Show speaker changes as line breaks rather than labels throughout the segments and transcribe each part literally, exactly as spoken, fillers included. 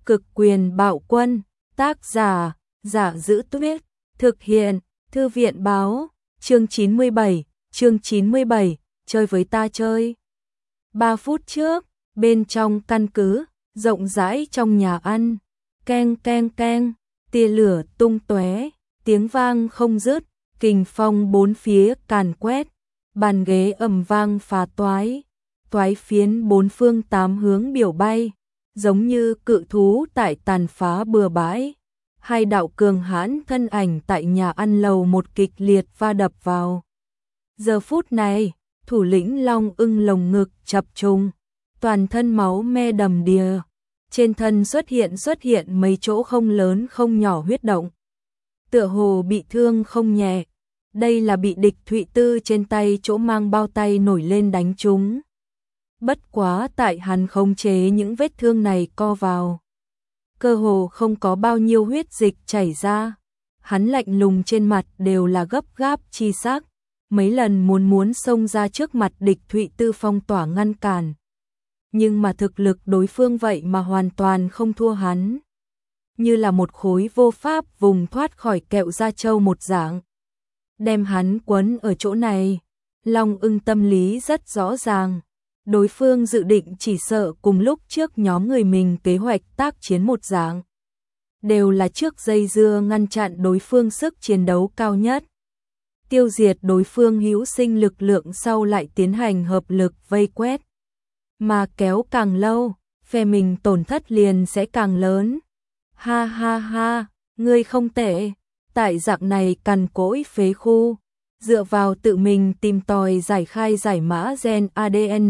Cực quyền bạo quân, tác giả, Giả Giữ Tuyết, thực hiện, Thư viện báo, chương chín mươi bảy, chương chín mươi bảy, chơi với ta chơi. Ba phút trước, bên trong căn cứ, rộng rãi trong nhà ăn, keng keng keng, tia lửa tung tóe, tiếng vang không dứt, kình phong bốn phía càn quét, bàn ghế ầm vang phá toái, toái phiến bốn phương tám hướng biểu bay, giống như cự thú tại tàn phá bừa bãi. Hai đạo cường hãn thân ảnh tại nhà ăn lầu một kịch liệt va đập vào. Giờ phút này, thủ lĩnh Long Ưng lồng ngực chập trùng, toàn thân máu me đầm đìa, trên thân xuất hiện xuất hiện mấy chỗ không lớn không nhỏ huyết động. Tựa hồ bị thương không nhẹ, đây là bị địch Thụy Tư trên tay chỗ mang bao tay nổi lên đánh trúng. Bất quá tại hắn khống chế những vết thương này co vào, cơ hồ không có bao nhiêu huyết dịch chảy ra. Hắn lạnh lùng trên mặt đều là gấp gáp chi sắc, mấy lần muốn muốn xông ra trước mặt địch Thụy Tư phong tỏa ngăn cản. Nhưng mà thực lực đối phương vậy mà hoàn toàn không thua hắn, như là một khối vô pháp vùng thoát khỏi kẹo da trâu một dạng, đem hắn quấn ở chỗ này. Long Ưng tâm lý rất rõ ràng, đối phương dự định chỉ sợ cùng lúc trước nhóm người mình kế hoạch tác chiến một dạng, đều là trước dây dưa ngăn chặn đối phương sức chiến đấu cao nhất, tiêu diệt đối phương hữu sinh lực lượng, sau lại tiến hành hợp lực vây quét. Mà kéo càng lâu, phe mình tổn thất liền sẽ càng lớn. Ha ha ha, ngươi không tệ, tại dạng này cằn cỗi phế khu, dựa vào tự mình tìm tòi giải khai giải mã gen a đê en,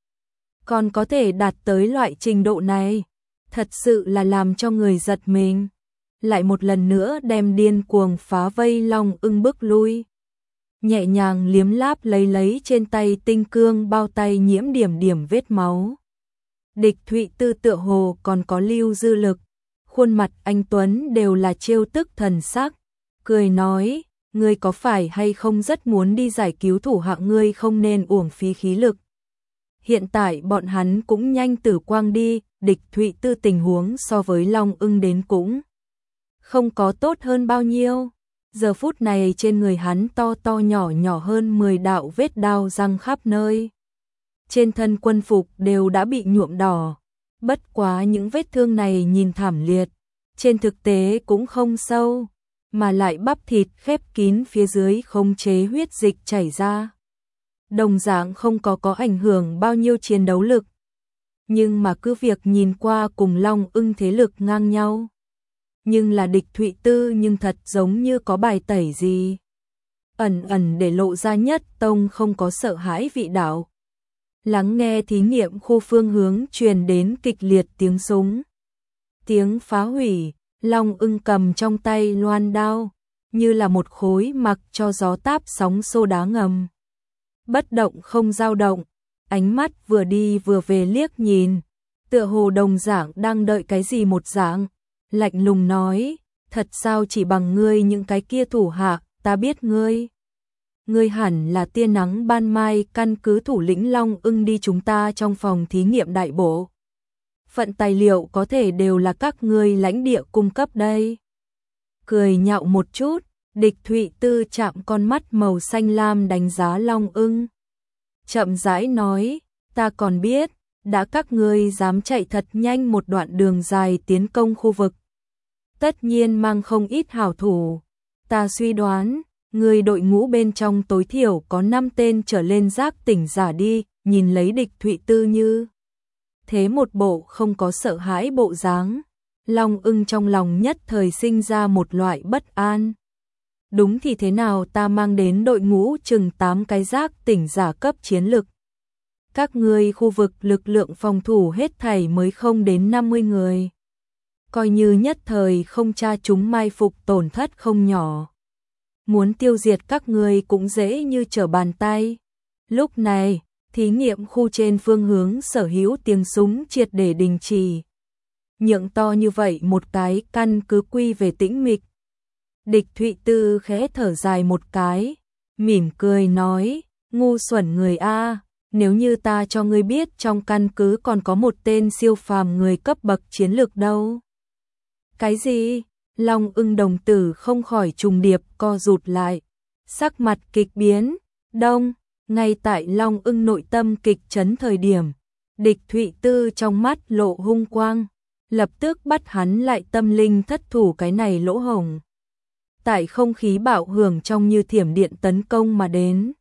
còn có thể đạt tới loại trình độ này, thật sự là làm cho người giật mình. Lại một lần nữa đem điên cuồng phá vây Long Ưng bước lui, nhẹ nhàng liếm láp lấy lấy trên tay tinh cương bao tay nhiễm điểm điểm vết máu. Địch Thụy Tư tựa hồ còn có lưu dư lực, khuôn mặt anh tuấn đều là trêu tức thần sắc, cười nói: ngươi có phải hay không rất muốn đi giải cứu thủ hạ, ngươi không nên uổng phí khí lực. Hiện tại bọn hắn cũng nhanh tử quang đi. Địch Thụy Tư tình huống so với Long Ưng đến cũng không có tốt hơn bao nhiêu. Giờ phút này trên người hắn to to nhỏ nhỏ hơn mười đạo vết đao răng khắp nơi, trên thân quân phục đều đã bị nhuộm đỏ. Bất quá những vết thương này nhìn thảm liệt, trên thực tế cũng không sâu, mà lại bắp thịt khép kín phía dưới không chế huyết dịch chảy ra, đồng dạng không có có ảnh hưởng bao nhiêu chiến đấu lực. Nhưng mà cứ việc nhìn qua cùng Long Ưng thế lực ngang nhau, nhưng là địch Thụy Tư nhưng thật giống như có bài tẩy gì, ẩn ẩn để lộ ra nhất tông không có sợ hãi vị đạo. Lắng nghe thí nghiệm khu phương hướng truyền đến kịch liệt tiếng súng, tiếng phá hủy. Long Ưng cầm trong tay loan đao, như là một khối mặc cho gió táp sóng xô đá ngầm, bất động không dao động, ánh mắt vừa đi vừa về liếc nhìn, tựa hồ đồng dạng đang đợi cái gì một dạng, lạnh lùng nói: thật sao chỉ bằng ngươi những cái kia thủ hạ, ta biết ngươi. Ngươi hẳn là tia nắng ban mai, căn cứ thủ lĩnh Long Ưng đi chúng ta trong phòng thí nghiệm đại bộ phận tài liệu có thể đều là các ngươi lãnh địa cung cấp đây. Cười nhạo một chút, địch Thụy Tư chạm con mắt màu xanh lam đánh giá Long Ưng, chậm rãi nói: ta còn biết, đã các ngươi dám chạy thật nhanh một đoạn đường dài tiến công khu vực, tất nhiên mang không ít hảo thủ. Ta suy đoán, người đội ngũ bên trong tối thiểu có năm tên trở lên giác tỉnh giả đi. Nhìn lấy địch Thụy Tư như thế một bộ không có sợ hãi bộ dáng, Long Ưng trong lòng nhất thời sinh ra một loại bất an. Đúng thì thế nào ta mang đến đội ngũ chừng tám cái giác tỉnh giả cấp chiến lực, các ngươi khu vực lực lượng phòng thủ hết thảy mới không đến năm mươi người, coi như nhất thời không tra chúng mai phục tổn thất không nhỏ, muốn tiêu diệt các ngươi cũng dễ như trở bàn tay. Lúc này, thí nghiệm khu trên phương hướng sở hữu tiếng súng triệt để đình chỉ, nhượng to như vậy một cái căn cứ quy về tĩnh mịch. Địch Thụy Tư khẽ thở dài một cái, mỉm cười nói: ngu xuẩn người a, nếu như ta cho ngươi biết trong căn cứ còn có một tên siêu phàm người cấp bậc chiến lược đâu. Cái gì? Long Ưng đồng tử không khỏi trùng điệp co rụt lại, sắc mặt kịch biến. Đông, ngay tại Long Ưng nội tâm kịch chấn thời điểm, Địch Thụy Tư trong mắt lộ hung quang, lập tức bắt hắn lại tâm linh thất thủ cái này lỗ hổng. Tại không khí bạo hưởng trong như thiểm điện tấn công mà đến.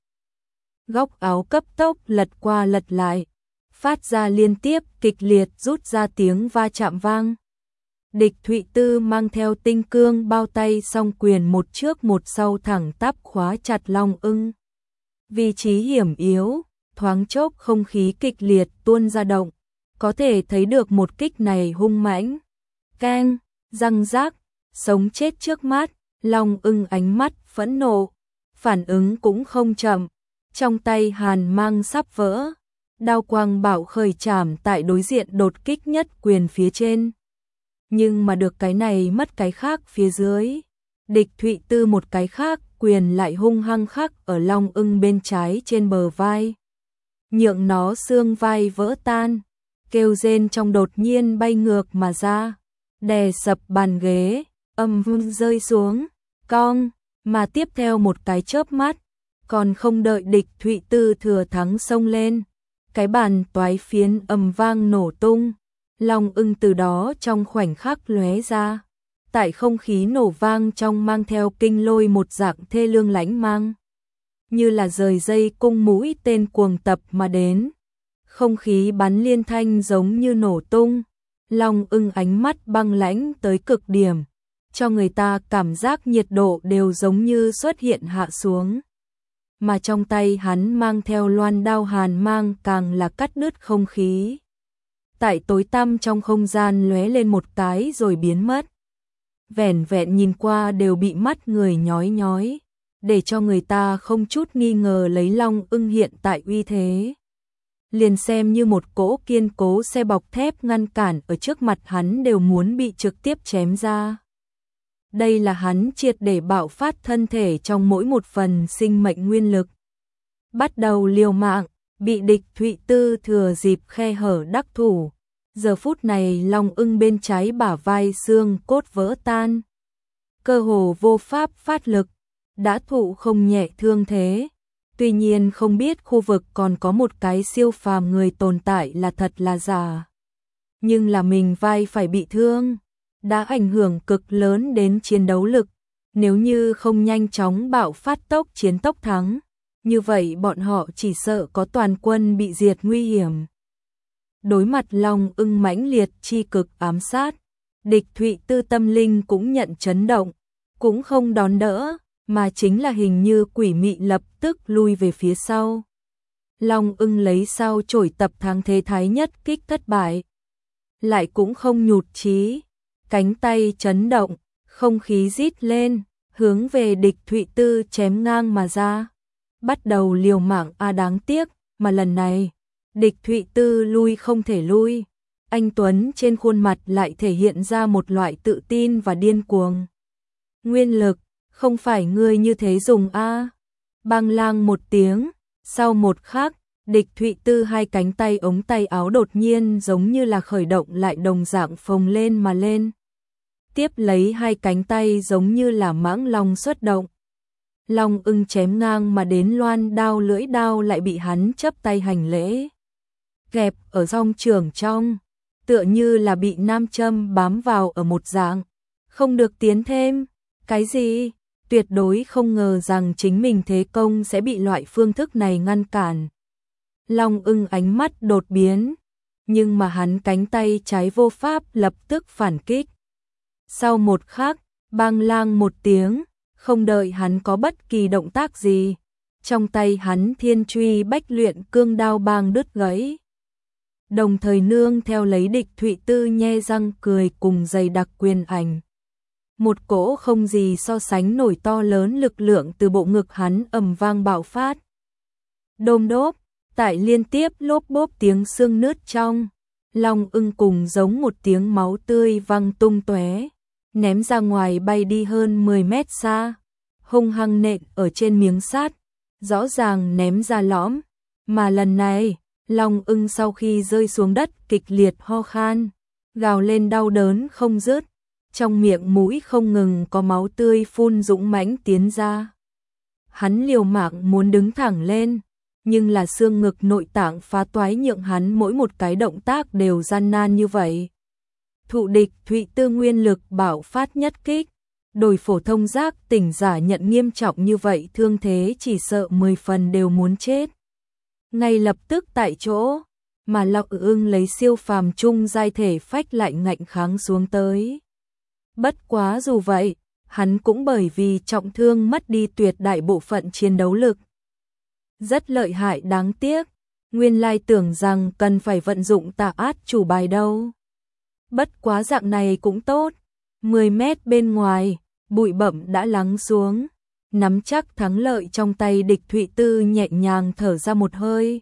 Góc áo cấp tốc lật qua lật lại, phát ra liên tiếp kịch liệt rút ra tiếng va chạm vang. Địch Thụy Tư mang theo tinh cương bao tay song quyền một trước một sau thẳng tắp khóa chặt Long Ưng. Vị trí hiểm yếu, thoáng chốc không khí kịch liệt tuôn ra động, có thể thấy được một kích này hung mãnh. Keng, răng rác, sống chết trước mắt, Long Ưng ánh mắt phẫn nộ, phản ứng cũng không chậm, trong tay hàn mang sắp vỡ, đao quang bảo khởi chảm tại đối diện đột kích nhất quyền phía trên. Nhưng mà được cái này mất cái khác phía dưới, Địch Thụy Tư một cái khác quyền lại hung hăng khắc ở Long Ưng bên trái trên bờ vai, nhượng nó xương vai vỡ tan, kêu rên trong đột nhiên bay ngược mà ra, đè sập bàn ghế, âm vang rơi xuống, cong, mà tiếp theo một cái chớp mắt, còn không đợi Địch Thụy Tư thừa thắng xông lên, cái bàn toái phiến ầm vang nổ tung, Long Ưng từ đó trong khoảnh khắc lóe ra, tại không khí nổ vang trong mang theo kinh lôi một dạng thê lương lãnh mang, như là rời dây cung mũi tên cuồng tập mà đến, không khí bắn liên thanh giống như nổ tung, Long Ưng ánh mắt băng lãnh tới cực điểm, cho người ta cảm giác nhiệt độ đều giống như xuất hiện hạ xuống. Mà trong tay hắn mang theo loan đao hàn mang càng là cắt đứt không khí. Tại tối tăm trong không gian lóe lên một cái rồi biến mất. Vẻn vẹn nhìn qua đều bị mắt người nhói nhói, để cho người ta không chút nghi ngờ lấy Long Ưng hiện tại uy thế. Liền xem như một cỗ kiên cố xe bọc thép ngăn cản ở trước mặt hắn đều muốn bị trực tiếp chém ra. Đây là hắn triệt để bạo phát thân thể trong mỗi một phần sinh mệnh nguyên lực. Bắt đầu liều mạng, bị Địch Thụy Tư thừa dịp khe hở đắc thủ. Giờ phút này Long Ưng bên trái bả vai xương cốt vỡ tan. Cơ hồ vô pháp phát lực, đã thụ không nhẹ thương thế. Tuy nhiên không biết khu vực còn có một cái siêu phàm người tồn tại là thật là giả. Nhưng là mình vai phải bị thương, đã ảnh hưởng cực lớn đến chiến đấu lực. Nếu như không nhanh chóng bạo phát tốc chiến tốc thắng, như vậy bọn họ chỉ sợ có toàn quân bị diệt nguy hiểm. Đối mặt Long Ưng mãnh liệt chi cực ám sát, Địch Thụy Tư tâm linh cũng nhận chấn động, cũng không đón đỡ, mà chính là hình như quỷ mị lập tức lui về phía sau. Long Ưng lấy sao chổi tập thắng thế thái nhất kích thất bại, lại cũng không nhụt chí, cánh tay chấn động, không khí rít lên, hướng về Địch Thụy Tư chém ngang mà ra. Bắt đầu liều mạng a à đáng tiếc, mà lần này, Địch Thụy Tư lui không thể lui. Anh Tuấn trên khuôn mặt lại thể hiện ra một loại tự tin và điên cuồng. Nguyên lực, không phải ngươi như thế dùng a à. Bang lang một tiếng, sau một khắc, Địch Thụy Tư hai cánh tay ống tay áo đột nhiên giống như là khởi động lại đồng dạng phồng lên mà lên. Tiếp lấy hai cánh tay giống như là mãng long xuất động. Long Ưng chém ngang mà đến loan đao lưỡi đao lại bị hắn chấp tay hành lễ. Kẹp ở song trường trong, tựa như là bị nam châm bám vào ở một dạng. Không được tiến thêm. Cái gì? Tuyệt đối không ngờ rằng chính mình thế công sẽ bị loại phương thức này ngăn cản. Long Ưng ánh mắt đột biến, nhưng mà hắn cánh tay trái vô pháp lập tức phản kích. Sau một khắc, bang lang một tiếng, không đợi hắn có bất kỳ động tác gì, trong tay hắn thiên truy bách luyện cương đao bang đứt gãy. Đồng thời nương theo lấy Địch Thụy Tư nhe răng cười cùng dày đặc quyền ảnh. Một cỗ không gì so sánh nổi to lớn lực lượng từ bộ ngực hắn ầm vang bạo phát. Đôm đốp, tại liên tiếp lốp bốp tiếng xương nứt trong, Long Ưng cùng giống một tiếng máu tươi văng tung tóe, ném ra ngoài bay đi hơn mười mét xa, hung hăng nện ở trên miếng sắt, rõ ràng ném ra lõm, Mà lần này, Long Ưng sau khi rơi xuống đất kịch liệt ho khan, gào lên đau đớn không dứt, trong miệng mũi không ngừng có máu tươi phun dũng mãnh tiến ra. Hắn liều mạng muốn đứng thẳng lên, nhưng là xương ngực nội tạng phá toái nhượng hắn mỗi một cái động tác đều gian nan như vậy. Thụ địch Thụy Tư nguyên lực bạo phát nhất kích, đổi phổ thông giác tỉnh giả nhận nghiêm trọng như vậy thương thế chỉ sợ mười phần đều muốn chết. Ngay lập tức tại chỗ, mà Long Ưng lấy siêu phàm trung giai thể phách lạnh ngạnh kháng xuống tới. Bất quá dù vậy, hắn cũng bởi vì trọng thương mất đi tuyệt đại bộ phận chiến đấu lực. Rất lợi hại đáng tiếc, nguyên lai tưởng rằng cần phải vận dụng tà át chủ bài đâu. Bất quá dạng này cũng tốt, mười mét bên ngoài, bụi bặm đã lắng xuống, nắm chắc thắng lợi trong tay địch Thụy Tư nhẹ nhàng thở ra một hơi.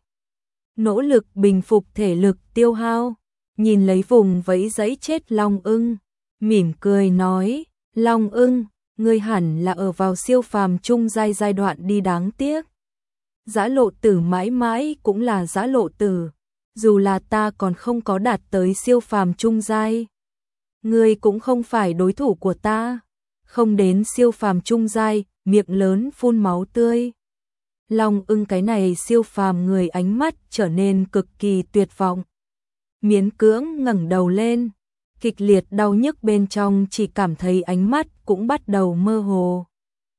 Nỗ lực bình phục thể lực tiêu hao, nhìn lấy vùng vẫy giấy chết Long Ưng, mỉm cười nói, Long Ưng, ngươi hẳn là ở vào siêu phàm trung giai giai đoạn đi đáng tiếc. Giã lộ tử mãi mãi cũng là giã lộ tử, dù là ta còn không có đạt tới siêu phàm trung giai. Ngươi cũng không phải đối thủ của ta, không đến siêu phàm trung giai, miệng lớn phun máu tươi. Long Ưng cái này siêu phàm người ánh mắt trở nên cực kỳ tuyệt vọng. Miễn cưỡng ngẩng đầu lên, kịch liệt đau nhức bên trong chỉ cảm thấy ánh mắt cũng bắt đầu mơ hồ.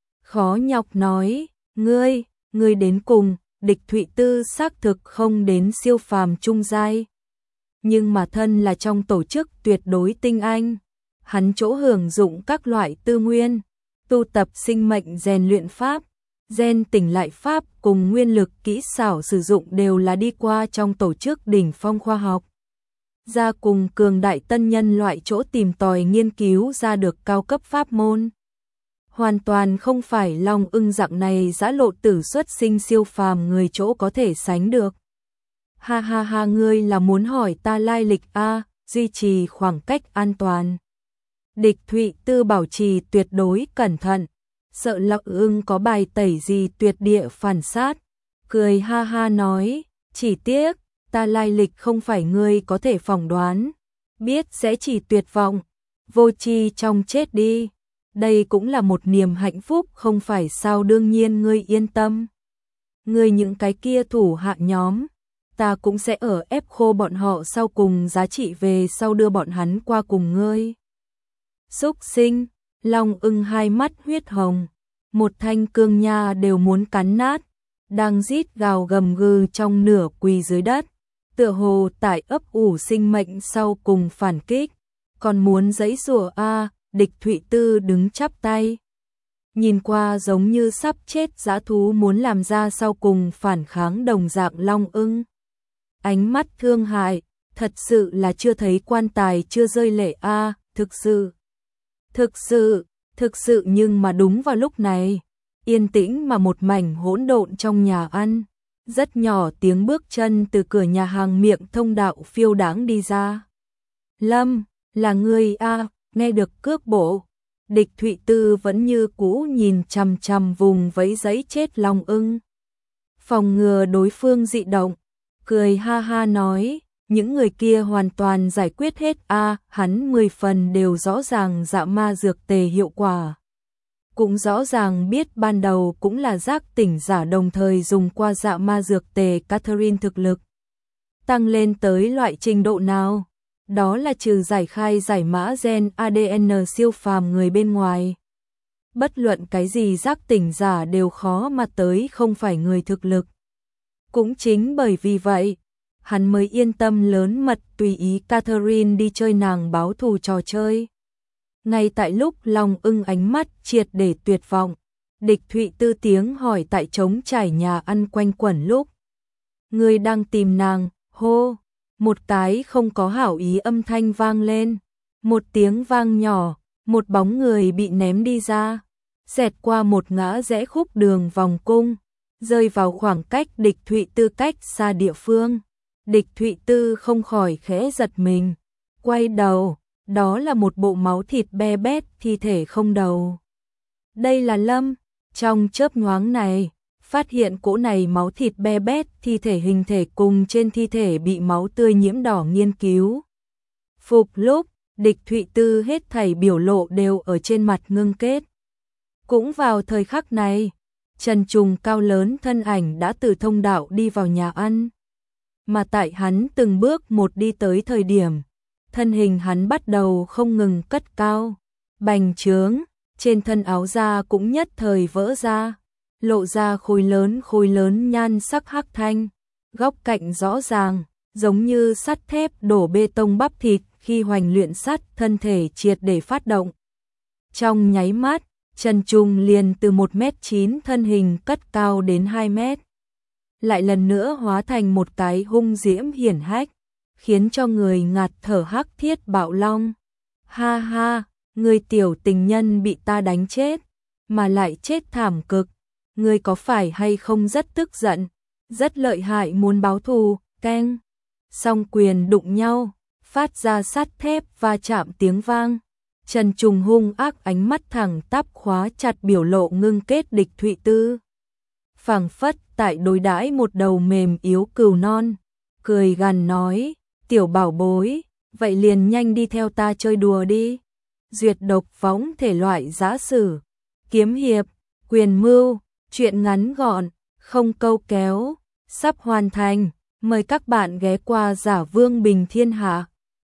Khó nhọc nói, ngươi, ngươi đến cùng, địch Thụy Tư xác thực không đến siêu phàm trung giai. Nhưng mà thân là trong tổ chức tuyệt đối tinh anh, hắn chỗ hưởng dụng các loại tư nguyên, tu tập sinh mệnh rèn luyện pháp, gen tỉnh lại pháp cùng nguyên lực kỹ xảo sử dụng đều là đi qua trong tổ chức đỉnh phong khoa học. Ra cùng cường đại tân nhân loại chỗ tìm tòi nghiên cứu ra được cao cấp pháp môn. Hoàn toàn không phải Long Ưng dạng này giã lộ tử xuất sinh siêu phàm người chỗ có thể sánh được. Ha ha ha, ngươi là muốn hỏi ta lai lịch a, duy trì khoảng cách an toàn. Địch Thụy Tư bảo trì tuyệt đối cẩn thận, sợ Long Ưng có bài tẩy gì tuyệt địa phản sát, cười ha ha nói, chỉ tiếc, ta lai lịch không phải ngươi có thể phỏng đoán, biết sẽ chỉ tuyệt vọng, vô tri trong chết đi. Đây cũng là một niềm hạnh phúc không phải sao, đương nhiên ngươi yên tâm. Ngươi những cái kia thủ hạ nhóm, ta cũng sẽ ở ép khô bọn họ sau cùng giá trị về sau đưa bọn hắn qua cùng ngươi. Xúc sinh, Long Ưng hai mắt huyết hồng, một thanh cương nha đều muốn cắn nát, đang rít gào gầm gừ trong nửa quỳ dưới đất, tựa hồ tại ấp ủ sinh mệnh sau cùng phản kích, còn muốn giãy giụa a. Địch Thụy Tư đứng chắp tay, nhìn qua giống như sắp chết dã thú muốn làm ra sau cùng phản kháng đồng dạng Long Ưng. Ánh mắt thương hại, thật sự là chưa thấy quan tài chưa rơi lệ a, thực sự. Thực sự, thực sự nhưng mà đúng vào lúc này, yên tĩnh mà một mảnh hỗn độn trong nhà ăn, rất nhỏ tiếng bước chân từ cửa nhà hàng miệng thông đạo phiêu đáng đi ra. Lâm, là ngươi a. Nghe được cước bộ, địch Thụy Tư vẫn như cũ nhìn chằm chằm vùng vẫy giấy chết Long Ưng. Phòng ngừa đối phương dị động, cười ha ha nói, những người kia hoàn toàn giải quyết hết a, à, hắn mười phần đều rõ ràng dạ ma dược tề hiệu quả. Cũng rõ ràng biết ban đầu cũng là giác tỉnh giả đồng thời dùng qua dạ ma dược tề Catherine thực lực. Tăng lên tới loại trình độ nào? Đó là trừ giải khai giải mã gen a đê en siêu phàm người bên ngoài. Bất luận cái gì giác tỉnh giả đều khó mà tới không phải người thực lực. Cũng chính bởi vì vậy, hắn mới yên tâm lớn mật tùy ý Catherine đi chơi nàng báo thù trò chơi. Ngay tại lúc Long Ưng ánh mắt triệt để tuyệt vọng, địch Thụy Tư tiếng hỏi tại trống trải nhà ăn quanh quẩn lúc. Người đang tìm nàng, hô. Một cái không có hảo ý âm thanh vang lên, một tiếng vang nhỏ, một bóng người bị ném đi ra, xẹt qua một ngã rẽ khúc đường vòng cung, rơi vào khoảng cách địch Thụy Tư cách xa địa phương. Địch Thụy Tư không khỏi khẽ giật mình, quay đầu, đó là một bộ máu thịt be bét thi thể không đầu. Đây là Lâm, trong chớp nhoáng này, phát hiện cỗ này máu thịt be bét, thi thể hình thể cùng trên thi thể bị máu tươi nhiễm đỏ nghiên cứu. Phục lúc, Địch Thụy Tư hết thảy biểu lộ đều ở trên mặt ngưng kết. Cũng vào thời khắc này, Trần Trùng cao lớn thân ảnh đã từ thông đạo đi vào nhà ăn. Mà tại hắn từng bước một đi tới thời điểm, thân hình hắn bắt đầu không ngừng cất cao, bành trướng, trên thân áo da cũng nhất thời vỡ ra, lộ ra khối lớn khối lớn nhan sắc hắc thanh, góc cạnh rõ ràng, giống như sắt thép đổ bê tông bắp thịt khi hoành luyện sắt, thân thể triệt để phát động. Trong nháy mắt, Trần Trùng liền từ một mét chín thân hình cất cao đến hai mét. Lại lần nữa hóa thành một cái hung diễm hiển hách, khiến cho người ngạt thở hắc thiết bạo long. Ha ha, người tiểu tình nhân bị ta đánh chết, mà lại chết thảm cực, người có phải hay không rất tức giận, rất lợi hại muốn báo thù, keng. Song quyền đụng nhau, phát ra sắt thép va chạm tiếng vang. Trần Trùng hung ác ánh mắt thẳng tắp khóa chặt biểu lộ ngưng kết Địch Thụy Tư. Phảng phất tại đối đãi một đầu mềm yếu cừu non, cười gằn nói, tiểu bảo bối, vậy liền nhanh đi theo ta chơi đùa đi. Duyệt độc võng thể loại giã sử, kiếm hiệp, quyền mưu, truyện ngắn gọn, không câu kéo, sắp hoàn thành, mời các bạn ghé qua Giả Vương Bình Thiên Hạ.